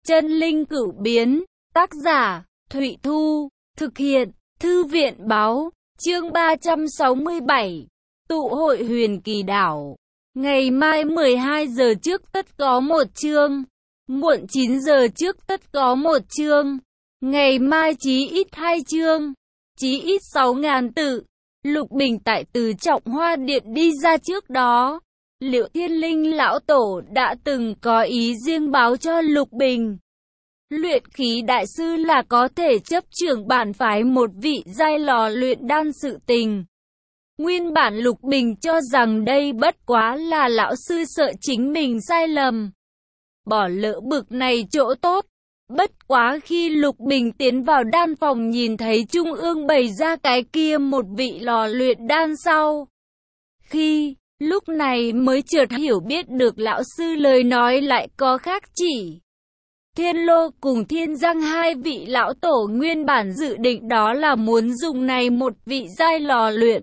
Chân linh cửu biến, tác giả, Thụy Thu, thực hiện, Thư viện báo, chương 367, tụ hội huyền kỳ đảo. Ngày mai 12 giờ trước tất có một chương, muộn 9 giờ trước tất có một chương, ngày mai chí ít 2 chương, chí ít 6.000 tự. Lục Bình tại từ Trọng Hoa Điện đi ra trước đó. Liệu Thiên Linh lão tổ đã từng có ý riêng báo cho Lục Bình? Luyện khí đại sư là có thể chấp trưởng bản phái một vị giai lò luyện đan sự tình. Nguyên bản Lục Bình cho rằng đây bất quá là lão sư sợ chính mình sai lầm, bỏ lỡ bực này chỗ tốt. Bất quá khi Lục Bình tiến vào đan phòng nhìn thấy trung ương bày ra cái kia một vị lò luyện đan sau, lúc này mới chợt hiểu biết được lão sư lời nói lại có khác chỉ. Thiên Lô cùng Thiên Giang hai vị lão tổ nguyên bản dự định đó là muốn dùng này một vị giai lò luyện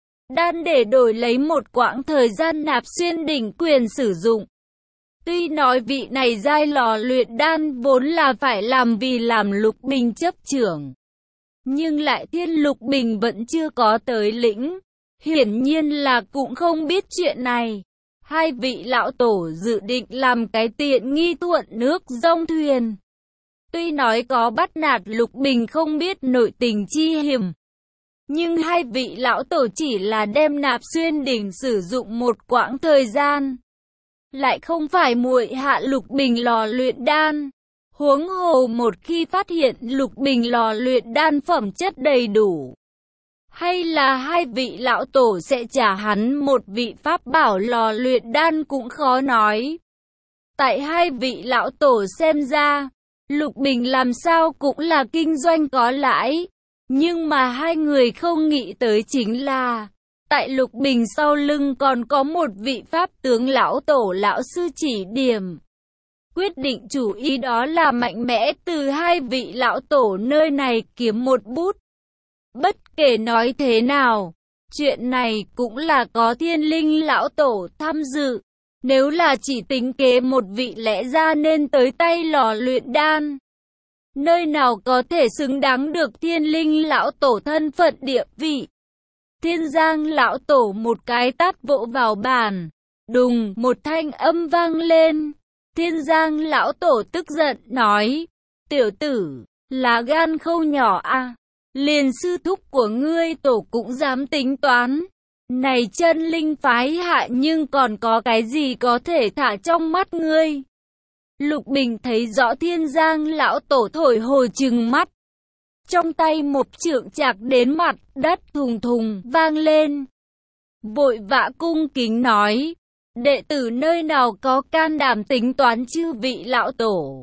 đan để đổi lấy một quãng thời gian nạp xuyên đỉnh quyền sử dụng. Tuy nói vị này giai lò luyện đan vốn là phải làm vì làm Lục Bình chấp trưởng, nhưng lại Thiên Lục Bình vẫn chưa có tới lĩnh, hiển nhiên là cũng không biết chuyện này. Hai vị lão tổ dự định làm cái tiện nghi thuận nước dông thuyền. Tuy nói có bắt nạt Lục Bình không biết nội tình chi hiểm, nhưng hai vị lão tổ chỉ là đem nạp xuyên đỉnh sử dụng một quãng thời gian, lại không phải muội hạ Lục Bình lò luyện đan. Huống hồ một khi phát hiện Lục Bình lò luyện đan phẩm chất đầy đủ, hay là hai vị lão tổ sẽ trả hắn một vị pháp bảo lò luyện đan cũng khó nói. Tại hai vị lão tổ xem ra, Lục Bình làm sao cũng là kinh doanh có lãi, nhưng mà hai người không nghĩ tới chính là tại Lục Bình sau lưng còn có một vị pháp tướng lão tổ lão sư chỉ điểm. Quyết định chủ ý đó là mạnh mẽ từ hai vị lão tổ nơi này kiếm một bút. Bất kể nói thế nào, chuyện này cũng là có Thiên Linh lão tổ tham dự. Nếu là chỉ tính kế một vị lẽ ra nên tới tay lò luyện đan, nơi nào có thể xứng đáng được Thiên Linh lão tổ thân phận địa vị. Thiên Giang lão tổ một cái tát vỗ vào bàn, đùng một thanh âm vang lên. Thiên Giang lão tổ tức giận nói, tiểu tử, là gan không nhỏ à, liền sư thúc của ngươi tổ cũng dám tính toán. Này chân linh phái hạ nhưng còn có cái gì có thể thả trong mắt ngươi? Lục Bình thấy rõ Thiên Giang lão tổ thổi hồi trừng mắt, trong tay một trượng chạc đến mặt đất thùng thùng vang lên. Vội vã cung kính nói, đệ tử nơi nào có can đảm tính toán chư vị lão tổ.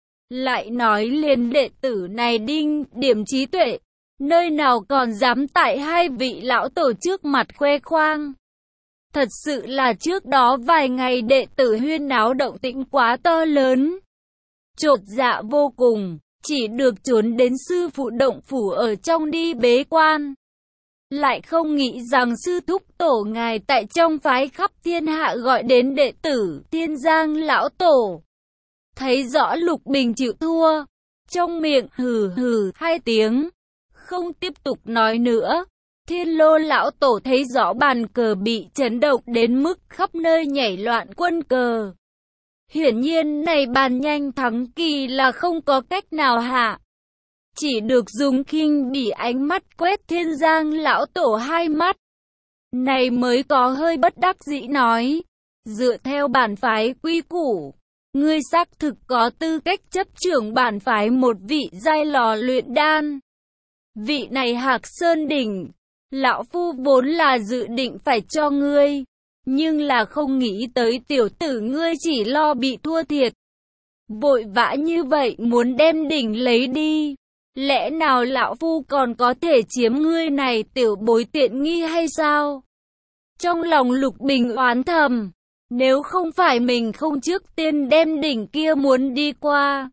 Lại nói liền đệ tử này đinh điểm trí tuệ, nơi nào còn dám tại hai vị lão tổ trước mặt khoe khoang. Thật sự là trước đó vài ngày đệ tử huyên náo động tĩnh quá to lớn, chột dạ vô cùng, chỉ được trốn đến sư phụ động phủ ở trong đi bế quan. Lại không nghĩ rằng sư thúc tổ ngài tại trong phái khắp thiên hạ gọi đến đệ tử Thiên Giang lão tổ. Thấy rõ Lục Bình chịu thua, trong miệng hừ hừ hai tiếng, không tiếp tục nói nữa. Thiên Lô lão tổ thấy rõ bàn cờ bị chấn động đến mức khắp nơi nhảy loạn quân cờ. Hiển nhiên này bàn nhanh thắng kỳ là không có cách nào hạ, chỉ được dùng khinh bỉ ánh mắt quét Thiên Giang lão tổ hai mắt. Này mới có hơi bất đắc dĩ nói, dựa theo bản phái quy củ, ngươi xác thực có tư cách chấp trưởng bản phái một vị giai lò luyện đan. Vị này Hạc Sơn đỉnh, lão phu vốn là dự định phải cho ngươi, nhưng là không nghĩ tới tiểu tử ngươi chỉ lo bị thua thiệt, vội vã như vậy muốn đem đỉnh lấy đi. Lẽ nào lão phu còn có thể chiếm ngươi này tiểu bối tiện nghi hay sao? Trong lòng Lục Bình oán thầm, nếu không phải mình không trước tiên đem đỉnh kia muốn đi qua,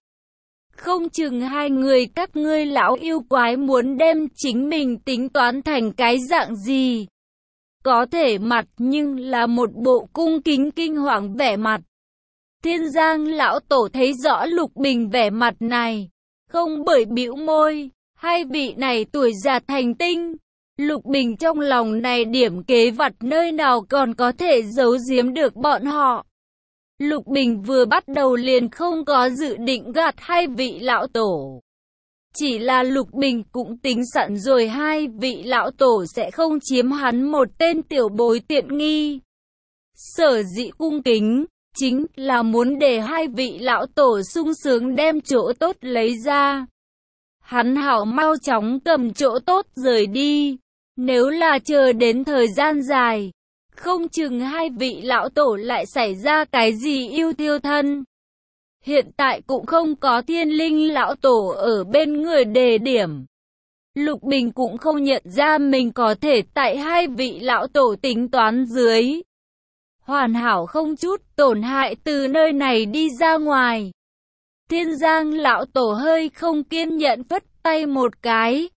không chừng hai người các ngươi lão yêu quái muốn đem chính mình tính toán thành cái dạng gì. Có thể mặt nhưng là một bộ cung kính kinh hoàng vẻ mặt. Thiên Giang lão tổ thấy rõ Lục Bình vẻ mặt này, không bởi bĩu môi, hai vị này tuổi già thành tinh. Lục Bình trong lòng này điểm kế vặt nơi nào còn có thể giấu giếm được bọn họ. Lục Bình vừa bắt đầu liền không có dự định gạt hai vị lão tổ. Chỉ là Lục Bình cũng tính sẵn rồi hai vị lão tổ sẽ không chiếm hắn một tên tiểu bối tiện nghi. Sở dĩ cung kính, chính là muốn để hai vị lão tổ sung sướng đem chỗ tốt lấy ra. Hắn hảo mau chóng cầm chỗ tốt rời đi. Nếu là chờ đến thời gian dài, không chừng hai vị lão tổ lại xảy ra cái gì yêu thiêu thân. Hiện tại cũng không có Thiên Linh lão tổ ở bên người đề điểm. Lục Bình cũng không nhận ra mình có thể tại hai vị lão tổ tính toán dưới. Hoàn hảo không chút tổn hại từ nơi này đi ra ngoài. Thiên Giang lão tổ hơi không kiên nhẫn phất tay một cái.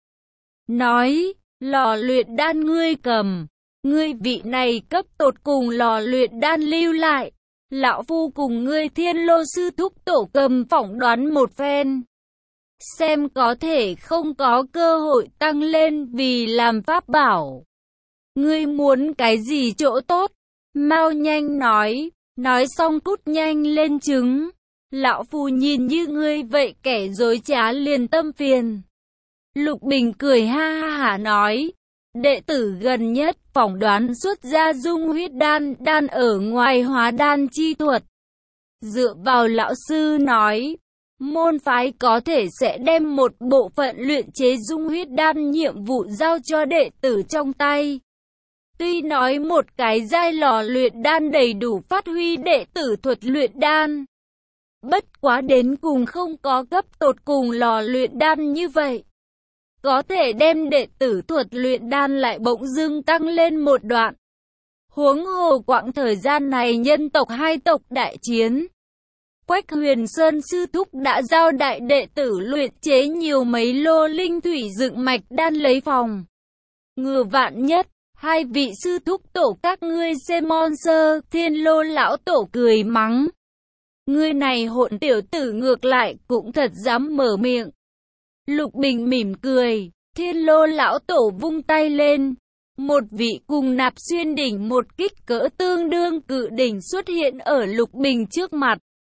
Nói, lò luyện đan ngươi cầm. Ngươi vị này cấp tột cùng lò luyện đan lưu lại. Lão phu cùng ngươi Thiên Lô sư thúc tổ cầm phỏng đoán một phen. Xem có thể không có cơ hội tăng lên vì làm pháp bảo. Ngươi muốn cái gì chỗ tốt? Mau nhanh nói xong cút nhanh lên trứng. Lão phu nhìn như ngươi vậy kẻ dối trá liền tâm phiền. Lục Bình cười ha hả nói. Đệ tử gần nhất phỏng đoán xuất ra dung huyết đan ở ngoài hóa đan chi thuật. Dựa vào lão sư nói, môn phái có thể sẽ đem một bộ phận luyện chế dung huyết đan nhiệm vụ giao cho đệ tử trong tay. Tuy nói một cái giai lò luyện đan đầy đủ phát huy đệ tử thuật luyện đan. Bất quá đến cùng không có cấp tột cùng lò luyện đan như vậy. Có thể đem đệ tử thuật luyện đan lại bỗng dưng tăng lên một đoạn. Huống hồ quãng thời gian này nhân tộc hai tộc đại chiến. Quách Huyền Sơn sư thúc đã giao đại đệ tử luyện chế nhiều mấy lô linh thủy dựng mạch đan lấy phòng. Ngừa vạn nhất, hai vị sư thúc tổ các ngươi xem monster. Thiên Lô lão tổ cười mắng. Ngươi này hỗn tiểu tử ngược lại cũng thật dám mở miệng. Lục Bình mỉm cười, Thiên Lô lão tổ vung tay lên. Một vị cùng Nạp Xuyên đỉnh một kích cỡ tương đương cự đỉnh xuất hiện ở Lục Bình trước mặt.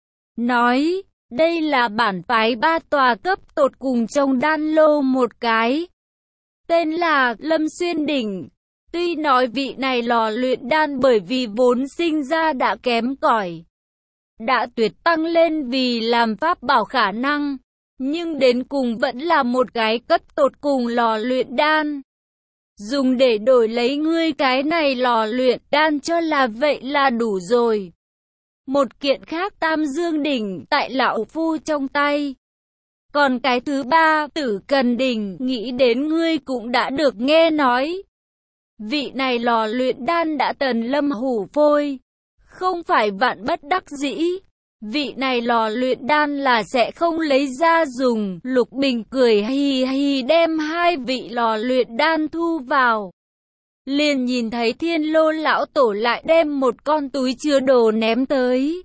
Nói, đây là bản phái ba tòa cấp tột cùng trong đan lô một cái. Tên là Lâm Xuyên đỉnh. Tuy nói vị này lò luyện đan bởi vì vốn sinh ra đã kém cỏi, đã tuyệt tăng lên vì làm pháp bảo khả năng. Nhưng đến cùng vẫn là một cái cấp tột cùng lò luyện đan. Dùng để đổi lấy ngươi cái này lò luyện đan cho là vậy là đủ rồi. Một kiện khác Tam Dương đỉnh tại lão phu trong tay. Còn cái thứ ba Tử Cần đỉnh nghĩ đến ngươi cũng đã được nghe nói. Vị này lò luyện đan đã tần lâm hủ phôi. Không phải vạn bất đắc dĩ. Vị này lò luyện đan là sẽ không lấy ra dùng. Lục Bình cười hì hì đem hai vị lò luyện đan thu vào. Liền nhìn thấy Thiên Lô lão tổ lại đem một con túi chứa đồ ném tới.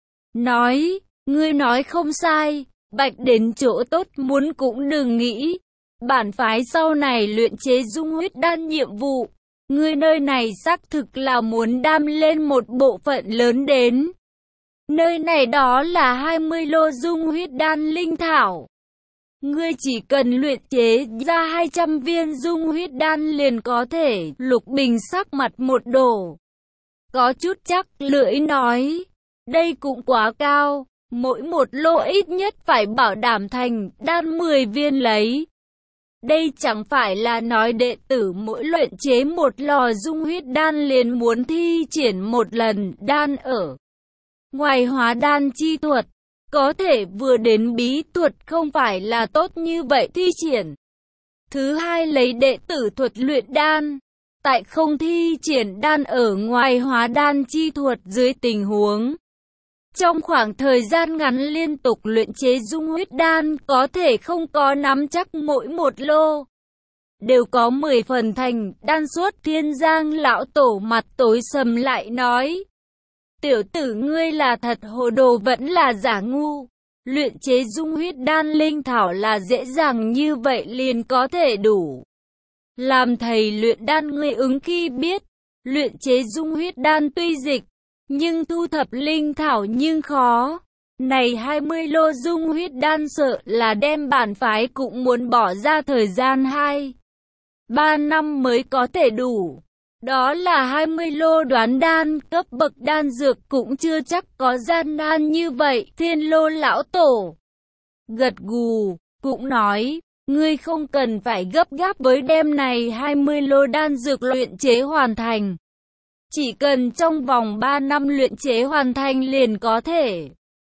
Nói, ngươi nói không sai, bạch đến chỗ tốt muốn cũng đừng nghĩ. Bản phái sau này luyện chế dung huyết đan nhiệm vụ. Ngươi nơi này xác thực là muốn đam lên một bộ phận lớn đến. Nơi này đó là 20 lô dung huyết đan linh thảo. Ngươi chỉ cần luyện chế ra 200 viên dung huyết đan liền có thể. Lục Bình sắc mặt một đổ. Có chút chắc lưỡi nói. Đây cũng quá cao. Mỗi một lô ít nhất phải bảo đảm thành đan 10 viên lấy. Đây chẳng phải là nói đệ tử mỗi luyện chế một lò dung huyết đan liền muốn thi triển một lần đan ở ngoài hóa đan chi thuật. Có thể vừa đến bí thuật không phải là tốt như vậy thi triển. Thứ hai lấy đệ tử thuật luyện đan. Tại không thi triển đan ở ngoài hóa đan chi thuật dưới tình huống. Trong khoảng thời gian ngắn liên tục luyện chế dung huyết đan có thể không có nắm chắc mỗi một lô đều có 10 phần thành đan suốt. Thiên Giang lão tổ mặt tối sầm lại nói. tiểu tử ngươi là thật hồ đồ vẫn là giả ngu. Luyện chế dung huyết đan linh thảo là dễ dàng như vậy liền có thể đủ. Làm thầy luyện đan ngươi ứng khi biết, luyện chế dung huyết đan tuy dịch, nhưng thu thập linh thảo nhưng khó. Này 20 lô dung huyết đan sợ là đem bản phái cũng muốn bỏ ra thời gian 2-3 năm mới có thể đủ. Đó là 20 lô đoán đan, cấp bậc đan dược cũng chưa chắc có gian nan như vậy. Thiên Lô lão tổ gật gù, cũng nói, ngươi không cần phải gấp gáp với đem này 20 lô đan dược luyện chế hoàn thành. Chỉ cần trong vòng 3 năm luyện chế hoàn thành liền có thể.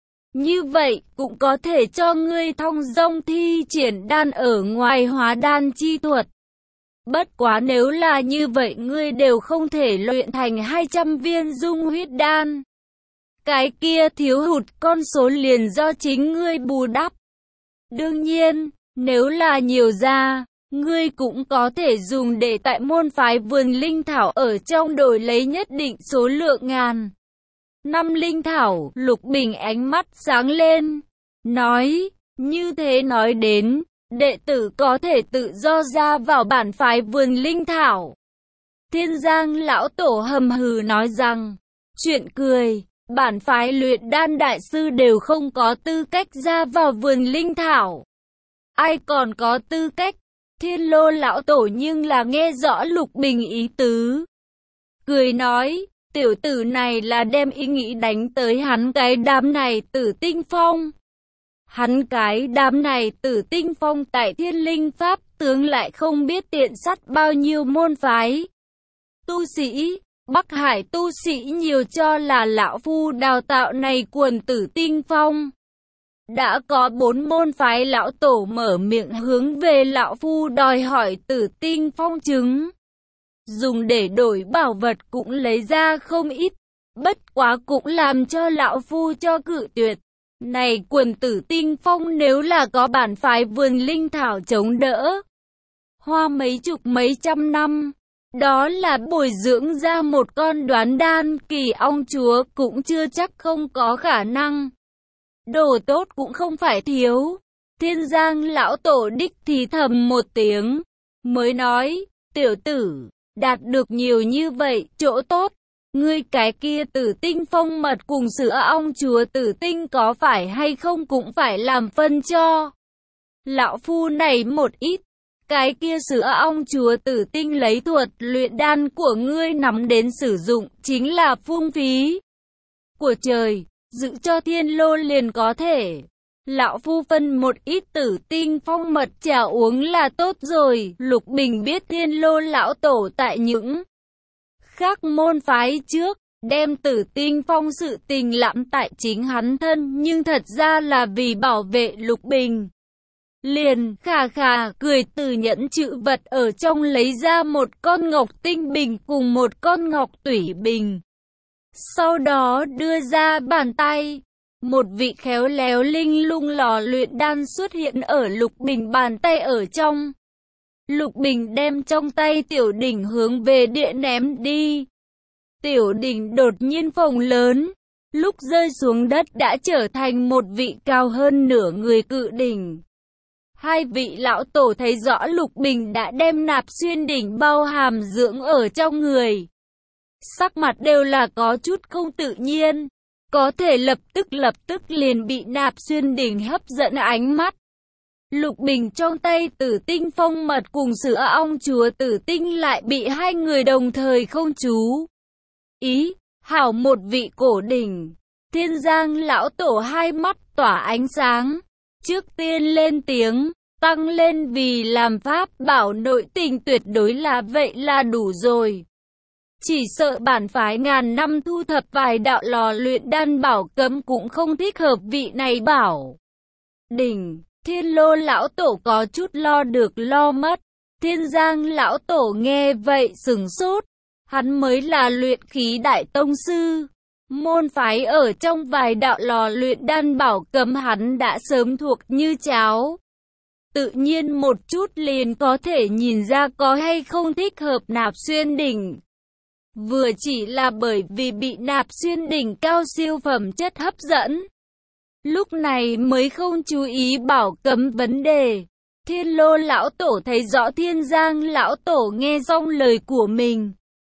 Như vậy, cũng có thể cho ngươi thong dong thi triển đan ở ngoài hóa đan chi thuật. Bất quá nếu là như vậy ngươi đều không thể luyện thành 200 viên dung huyết đan. Cái kia thiếu hụt con số liền do chính ngươi bù đắp. Đương nhiên, nếu là nhiều ra, ngươi cũng có thể dùng để tại môn phái vườn linh thảo ở trong đổi lấy nhất định số lượng ngàn năm linh thảo. Lục Bình ánh mắt sáng lên, nói, như thế nói đến, đệ tử có thể tự do ra vào bản phái vườn linh thảo. Thiên Giang lão tổ hầm hừ nói rằng, chuyện cười, bản phái luyện đan đại sư đều không có tư cách ra vào vườn linh thảo. Ai còn có tư cách? Thiên Lô lão tổ nhưng là nghe rõ Lục Bình ý tứ. Cười nói, tiểu tử này là đem ý nghĩ đánh tới hắn cái đám này Tử Tinh Phong. Hắn cái đám này Tử Tinh Phong tại Thiên Linh Pháp tướng lại không biết tiện sắt bao nhiêu môn phái. Tu sĩ, Bắc Hải tu sĩ nhiều cho là lão phu đào tạo này quần Tử Tinh Phong. Đã có 4 môn phái lão tổ mở miệng hướng về lão phu đòi hỏi Tử Tinh Phong chứng. Dùng để đổi bảo vật cũng lấy ra không ít, bất quá cũng làm cho lão phu cho cự tuyệt. Này quần Tử Tinh Phong nếu là có bản phái vườn linh thảo chống đỡ, hoa mấy chục mấy trăm năm, đó là bồi dưỡng ra một con đoán đan kỳ ong chúa cũng chưa chắc không có khả năng. Đồ tốt cũng không phải thiếu. Thiên Giang lão tổ đích thì thầm một tiếng, mới nói, tiểu tử, đạt được nhiều như vậy, chỗ tốt. Ngươi cái kia Tử Tinh Phong mật cùng sữa ong chúa Tử Tinh có phải hay không cũng phải làm phân cho lão phu này một ít. Cái kia sữa ong chúa Tử Tinh lấy thuật luyện đan của ngươi nắm đến sử dụng chính là phung phí của trời, giữ cho Thiên Lô liền có thể. Lão phu phân một ít Tử Tinh Phong mật trà uống là tốt rồi. Lục Bình biết Thiên Lô lão tổ tại những khác môn phái trước, đem Tử Tinh Phong sự tình lạm tại chính hắn thân, nhưng thật ra là vì bảo vệ Lục Bình. Liền khà khà cười từ nhẫn chữ vật ở trong lấy ra một con ngọc tinh bình cùng một con ngọc tủy bình. Sau đó đưa ra bàn tay, một vị khéo léo linh lung lò luyện đan xuất hiện ở Lục Bình bàn tay ở trong. Lục Bình đem trong tay tiểu đỉnh hướng về địa ném đi. Tiểu đỉnh đột nhiên phồng lớn, lúc rơi xuống đất đã trở thành một vị cao hơn nửa người cự đỉnh. Hai vị lão tổ thấy rõ Lục Bình đã đem nạp xuyên đỉnh bao hàm dưỡng ở trong người. Sắc mặt đều là có chút không tự nhiên, có thể lập tức liền bị nạp xuyên đỉnh hấp dẫn ánh mắt. Lục Bình trong tay Tử Tinh Phong mật cùng sữa ong chúa Tử Tinh lại bị hai người đồng thời không chú ý, hảo một vị cổ đỉnh. Thiên Giang lão tổ hai mắt tỏa ánh sáng, trước tiên lên tiếng, tăng lên vì làm pháp bảo nội tình tuyệt đối là vậy là đủ rồi. Chỉ sợ bản phái ngàn năm thu thập vài đạo lò luyện đan bảo cấm cũng không thích hợp vị này bảo đỉnh. Thiên Lô lão tổ có chút lo được lo mất. Thiên Giang lão tổ nghe vậy sửng sốt. Hắn mới là luyện khí đại tông sư. Môn phái ở trong vài đạo lò luyện đan bảo cấm hắn đã sớm thuộc như cháo. Tự nhiên một chút liền có thể nhìn ra có hay không thích hợp nạp xuyên đỉnh. vừa chỉ là bởi vì bị nạp xuyên đỉnh cao siêu phẩm chất hấp dẫn. Lúc này mới không chú ý bảo cấm vấn đề. Thiên Lô lão tổ thấy rõ Thiên Giang lão tổ nghe xong lời của mình,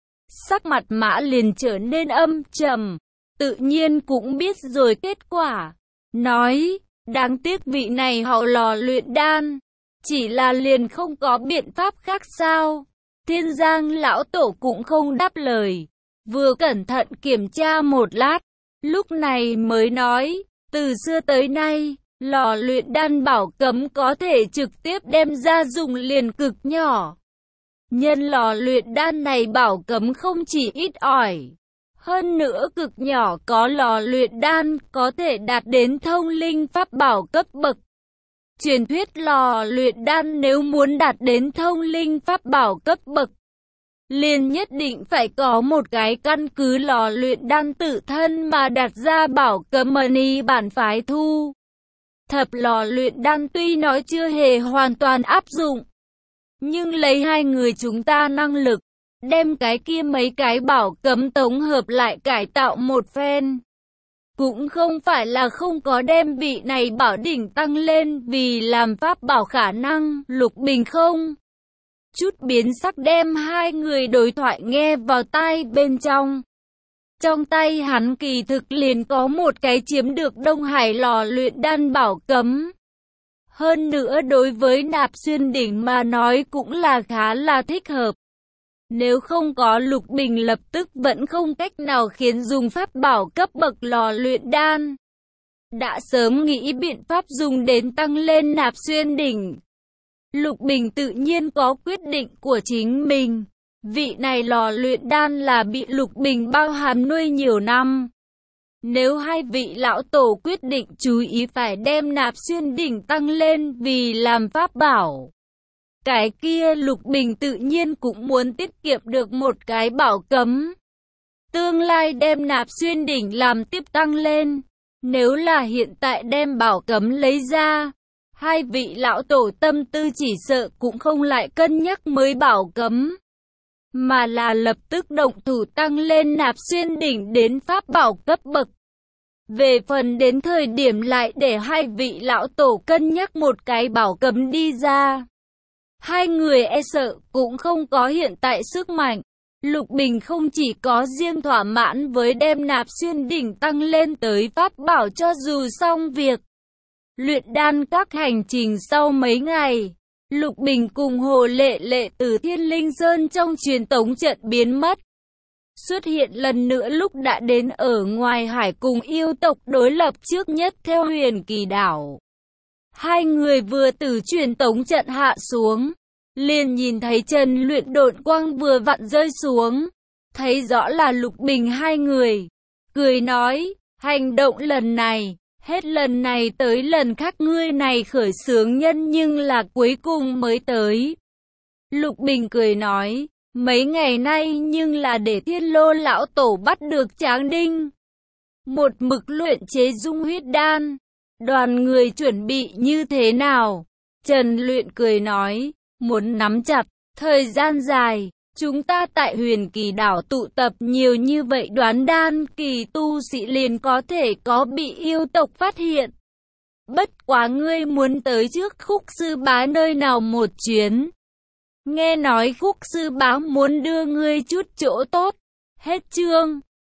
sắc mặt Mã liền trở nên âm trầm, tự nhiên cũng biết rồi kết quả. Nói, đáng tiếc vị này họ lò luyện đan, chỉ là liền không có biện pháp khác sao? Thiên Giang lão tổ cũng không đáp lời, vừa cẩn thận kiểm tra một lát, lúc này mới nói, từ xưa tới nay, lò luyện đan bảo cấm có thể trực tiếp đem ra dùng liền cực nhỏ. Nhân lò luyện đan này bảo cấm không chỉ ít ỏi, hơn nữa cực nhỏ có lò luyện đan có thể đạt đến thông linh pháp bảo cấp bậc. Truyền thuyết lò luyện đan nếu muốn đạt đến thông linh pháp bảo cấp bậc, liền nhất định phải có một cái căn cứ lò luyện đan tự thân mà đặt ra bảo cấm mani bản phái thu. Thập lò luyện đan tuy nói chưa hề hoàn toàn áp dụng, nhưng lấy hai người chúng ta năng lực, đem cái kia mấy cái bảo cấm tổng hợp lại cải tạo một phen. Cũng không phải là không có đem vị này bảo đỉnh tăng lên vì làm pháp bảo khả năng, Lục Bình không chút biến sắc đem hai người đối thoại nghe vào tai bên trong. Trong tay hắn kỳ thực liền có một cái chiếm được Đông Hải lò luyện đan bảo cấm. Hơn nữa đối với nạp xuyên đỉnh mà nói cũng là khá là thích hợp. Nếu không có Lục Bình lập tức vẫn không cách nào khiến dùng pháp bảo cấp bậc lò luyện đan. Đã sớm nghĩ biện pháp dùng đến tăng lên nạp xuyên đỉnh. Lục Bình tự nhiên có quyết định của chính mình. Vị này lò luyện đan là bị Lục Bình bao hàm nuôi nhiều năm. Nếu hai vị lão tổ quyết định chú ý phải đem nạp xuyên đỉnh tăng lên vì làm pháp bảo, cái kia Lục Bình tự nhiên cũng muốn tiết kiệm được một cái bảo cấm. Tương lai đem nạp xuyên đỉnh làm tiếp tăng lên. Nếu là hiện tại đem bảo cấm lấy ra, hai vị lão tổ tâm tư chỉ sợ cũng không lại cân nhắc mới bảo cấm, mà là lập tức động thủ tăng lên nạp xuyên đỉnh đến pháp bảo cấp bậc. Về phần đến thời điểm lại để hai vị lão tổ cân nhắc một cái bảo cấm đi ra, hai người e sợ cũng không có hiện tại sức mạnh. Lục Bình không chỉ có riêng thỏa mãn với đem nạp xuyên đỉnh tăng lên tới pháp bảo cho dù xong việc. Luyện đan các hành trình sau mấy ngày, Lục Bình cùng Hồ Lệ Lệ từ Thiên Linh Sơn trong truyền tống trận biến mất. Xuất hiện lần nữa lúc đã đến ở ngoài hải cùng yêu tộc đối lập trước nhất theo Huyền Kỳ đảo. Hai người vừa từ truyền tống trận hạ xuống, liền nhìn thấy Trần Luyện độn quang vừa vặn rơi xuống, thấy rõ là Lục Bình hai người, cười nói, hành động lần này, hết lần này tới lần khác ngươi này khởi xướng nhân nhưng là cuối cùng mới tới. Lục Bình cười nói, mấy ngày nay nhưng là để Thiên Lô lão tổ bắt được Tráng Đinh, một mực luyện chế dung huyết đan, đoàn người chuẩn bị như thế nào? Trần Luyện cười nói, muốn nắm chặt, thời gian dài, chúng ta tại Huyền Kỳ đảo tụ tập nhiều như vậy đoán đan kỳ tu sĩ liền có thể có bị yêu tộc phát hiện. Bất quá ngươi muốn tới trước Khúc sư bá nơi nào một chuyến. Nghe nói Khúc sư bá muốn đưa ngươi chút chỗ tốt. Hết chương.